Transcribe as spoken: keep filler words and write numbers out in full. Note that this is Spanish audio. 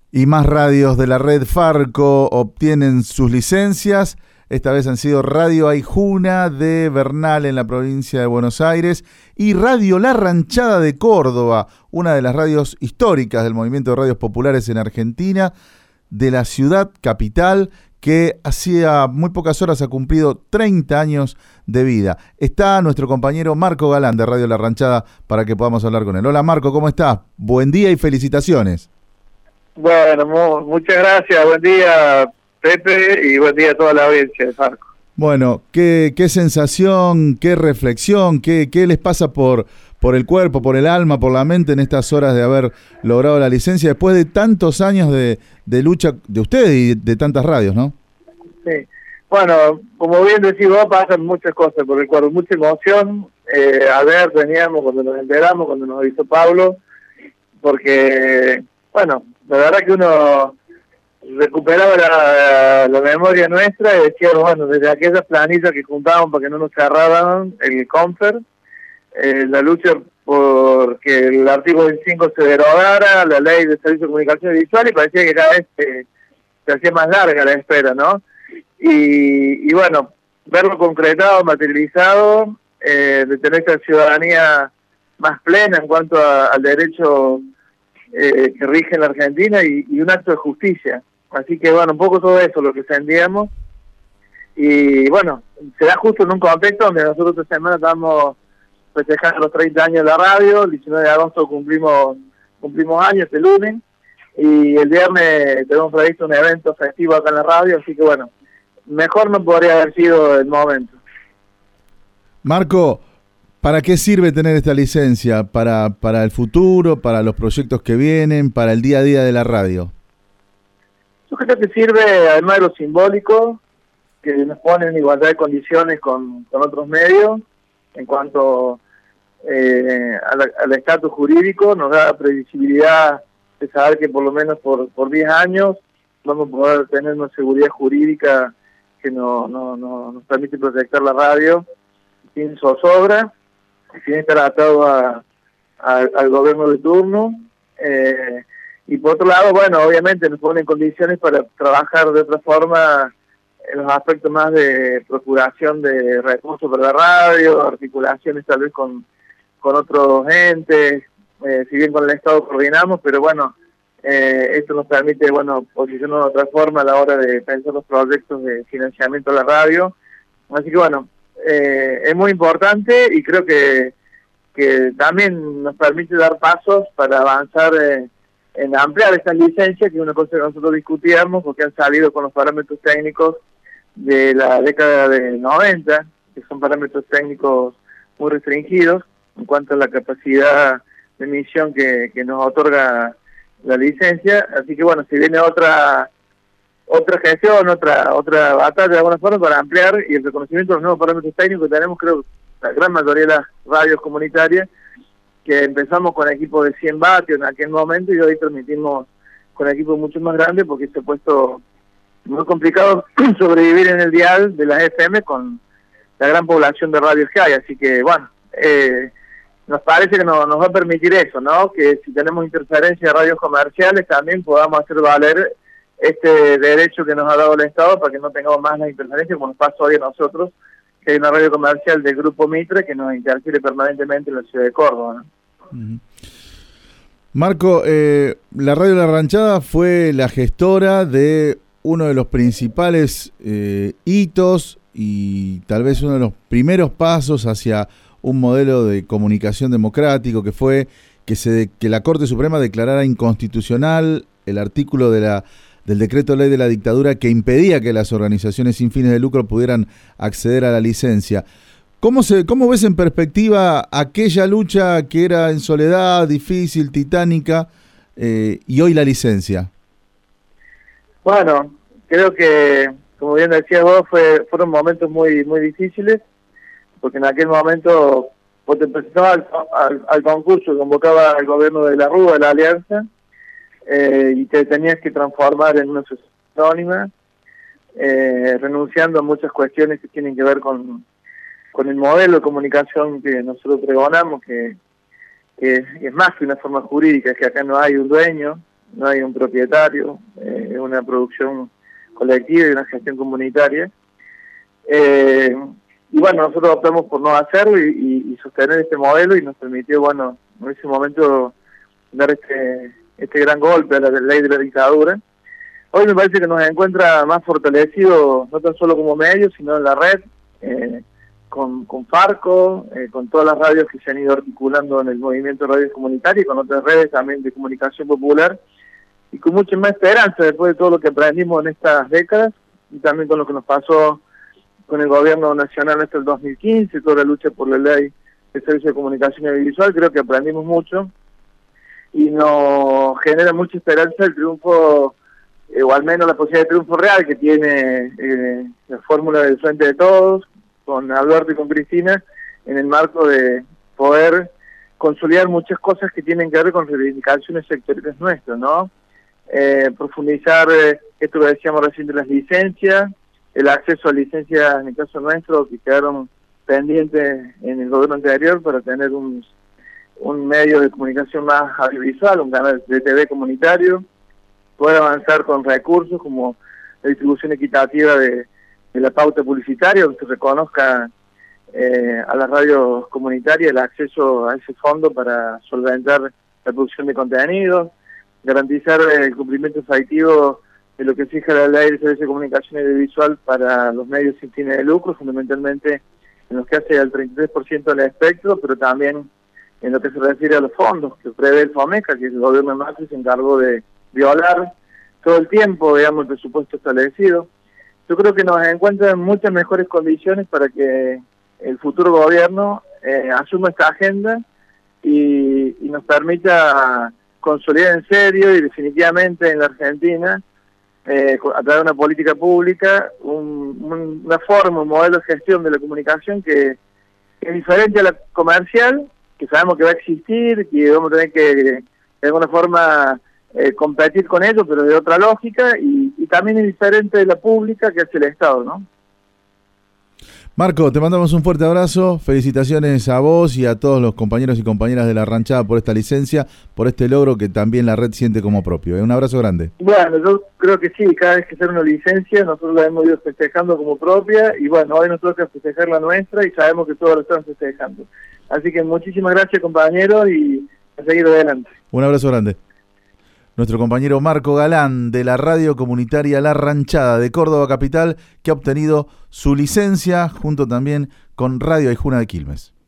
Y más radios de la red Farco obtienen sus licencias. Esta vez han sido Radio Aijuna de Bernal en la provincia de Buenos Aires y Radio La Ranchada de Córdoba, una de las radios históricas del movimiento de radios populares en Argentina, de la ciudad capital, que hacía muy pocas horas ha cumplido treinta años de vida. Está nuestro compañero Marco Galán de Radio La Ranchada para que podamos hablar con él. Hola Marco, ¿cómo estás? Buen día y felicitaciones. Bueno, mu muchas gracias, buen día Pepe y buen día a toda la audiencia de Farco. Bueno, ¿qué, qué sensación, qué reflexión, qué, qué les pasa por, por el cuerpo, por el alma, por la mente en estas horas de haber logrado la licencia después de tantos años de, de lucha de ustedes y de tantas radios, ¿no? Sí, bueno, como bien decís vos, pasan muchas cosas por el cuerpo, mucha emoción. Eh, a ver, veníamos cuando nos enteramos, cuando nos avisó Pablo, porque, bueno, la verdad que uno recuperaba la, la memoria nuestra y decíamos, bueno, desde aquellas planillas que juntábamos para que no nos cerraran el Confer, eh, la lucha por que el artículo veinticinco se derogara, la ley de servicio de comunicación visual, y parecía que cada vez se, se hacía más larga la espera, ¿no? Y, y bueno, verlo concretado, materializado, eh, de tener esa ciudadanía más plena en cuanto a, al derecho Eh, que rige en la Argentina y, y un acto de justicia. Así que bueno, un poco todo eso lo que sentíamos. Y bueno, se da justo en un contexto donde nosotros esta semana estamos festejando los treinta años de la radio. El diecinueve de agosto cumplimos cumplimos años este lunes y el viernes tenemos previsto un evento festivo acá en la radio, así que bueno, mejor no podría haber sido el momento. Marco, ¿para qué sirve tener esta licencia? ¿Para, para el futuro, para los proyectos que vienen, para el día a día de la radio? Yo creo que sirve, además de lo simbólico, que nos pone en igualdad de condiciones con, con otros medios, en cuanto eh, al estatus jurídico, nos da previsibilidad de saber que por lo menos por, por diez años vamos a poder tener una seguridad jurídica que no, no, no, nos permite proyectar la radio sin zozobra, sin estar atado a, a, al gobierno de turno, eh, y por otro lado, bueno, obviamente nos pone en condiciones para trabajar de otra forma en los aspectos más de procuración de recursos para la radio, articulaciones tal vez con, con otros entes, eh, si bien con el Estado coordinamos, pero bueno, eh, esto nos permite, bueno, posicionarnos de otra forma a la hora de pensar los proyectos de financiamiento de la radio, así que bueno, Eh, es muy importante y creo que, que también nos permite dar pasos para avanzar eh, en ampliar estas licencias, que es una cosa que nosotros discutíamos porque han salido con los parámetros técnicos de la década del noventa, que son parámetros técnicos muy restringidos en cuanto a la capacidad de emisión que, que nos otorga la licencia, así que bueno, si viene otra otra gestión, otra otra batalla de alguna forma para ampliar y el reconocimiento de los nuevos parámetros técnicos que tenemos, creo, la gran mayoría de las radios comunitarias, que empezamos con equipos de cien vatios en aquel momento y hoy transmitimos con equipos mucho más grandes porque se ha puesto muy complicado sobrevivir en el dial de las F M con la gran población de radios que hay, así que bueno, eh, nos parece que no, nos va a permitir eso, ¿no? Que si tenemos interferencia de radios comerciales también podamos hacer valer este derecho que nos ha dado el Estado para que no tengamos más las interferencias, como nos pasa hoy a nosotros, que hay una radio comercial del Grupo Mitre que nos interfiere permanentemente en la ciudad de Córdoba, ¿no? Uh-huh. Marco, eh, la Radio La Ranchada fue la gestora de uno de los principales eh, hitos y tal vez uno de los primeros pasos hacia un modelo de comunicación democrático, que fue que, se, que la Corte Suprema declarara inconstitucional el artículo de la del decreto ley de la dictadura que impedía que las organizaciones sin fines de lucro pudieran acceder a la licencia. ¿Cómo se, cómo ves en perspectiva aquella lucha que era en soledad, difícil, titánica, eh, y hoy la licencia? Bueno, creo que, como bien decías vos, fue, fueron momentos muy muy difíciles, porque en aquel momento vos te presentabas al, al, al concurso, convocaba al gobierno de la Rúa, de la Alianza, Eh, y te tenías que transformar en una sociedad anónima, eh, renunciando a muchas cuestiones que tienen que ver con, con el modelo de comunicación que nosotros pregonamos, que, que es, es más que una forma jurídica, es que acá no hay un dueño, no hay un propietario, eh, es una producción colectiva y una gestión comunitaria. Eh, y bueno, nosotros optamos por no hacerlo y, y, y sostener este modelo, y nos permitió, bueno, en ese momento dar este, este gran golpe a la ley de la dictadura. Hoy me parece que nos encuentra más fortalecidos, no tan solo como medios, sino en la red, eh, con, con Farco, eh, con todas las radios que se han ido articulando en el movimiento de radios comunitarias, y con otras redes también de comunicación popular, y con mucha más esperanza después de todo lo que aprendimos en estas décadas, y también con lo que nos pasó con el gobierno nacional hasta el dos mil quince, toda la lucha por la ley de servicio de comunicación audiovisual. Creo que aprendimos mucho, y nos genera mucha esperanza el triunfo, eh, o al menos la posibilidad de triunfo real que tiene eh, la fórmula del Frente de Todos, con Alberto y con Cristina, en el marco de poder consolidar muchas cosas que tienen que ver con reivindicaciones sectoriales nuestras, ¿no? Eh, profundizar eh, esto que decíamos recién de las licencias, el acceso a licencias, en el caso nuestro, que quedaron pendientes en el gobierno anterior, para tener un, un medio de comunicación más audiovisual, un canal de T V comunitario, poder avanzar con recursos como la distribución equitativa de, de la pauta publicitaria, donde se reconozca eh, a las radios comunitarias el acceso a ese fondo para solventar la producción de contenidos, garantizar el cumplimiento efectivo de lo que fija la ley de servicio de comunicación audiovisual para los medios sin fines de lucro, fundamentalmente en lo que hace al treinta y tres por ciento del espectro, pero también en lo que se refiere a los fondos que prevé el FOMECA, que el gobierno de Macri se encargó de violar todo el tiempo, digamos, el presupuesto establecido. Yo creo que nos encuentra en muchas mejores condiciones para que el futuro gobierno eh, asuma esta agenda y, y nos permita consolidar en serio y definitivamente en la Argentina, eh, a través de una política pública, un, un, una forma, un modelo de gestión de la comunicación que, que es diferente a la comercial, que sabemos que va a existir, que vamos a tener que de alguna forma eh, competir con ellos, pero de otra lógica, y, y también es diferente de la pública, que es el Estado, ¿no? Marco, te mandamos un fuerte abrazo, felicitaciones a vos y a todos los compañeros y compañeras de La Ranchada por esta licencia, por este logro que también la red siente como propio. ¿eh? Un abrazo grande. Bueno, yo creo que sí, cada vez que sale una licencia nosotros la hemos ido festejando como propia, y bueno, hoy nos toca festejar la nuestra y sabemos que todos lo están festejando. Así que muchísimas gracias, compañeros, y a seguir adelante. Un abrazo grande. Nuestro compañero Marco Galán, de la radio comunitaria La Ranchada de Córdoba Capital, que ha obtenido su licencia junto también con Radio Aijuna de Quilmes.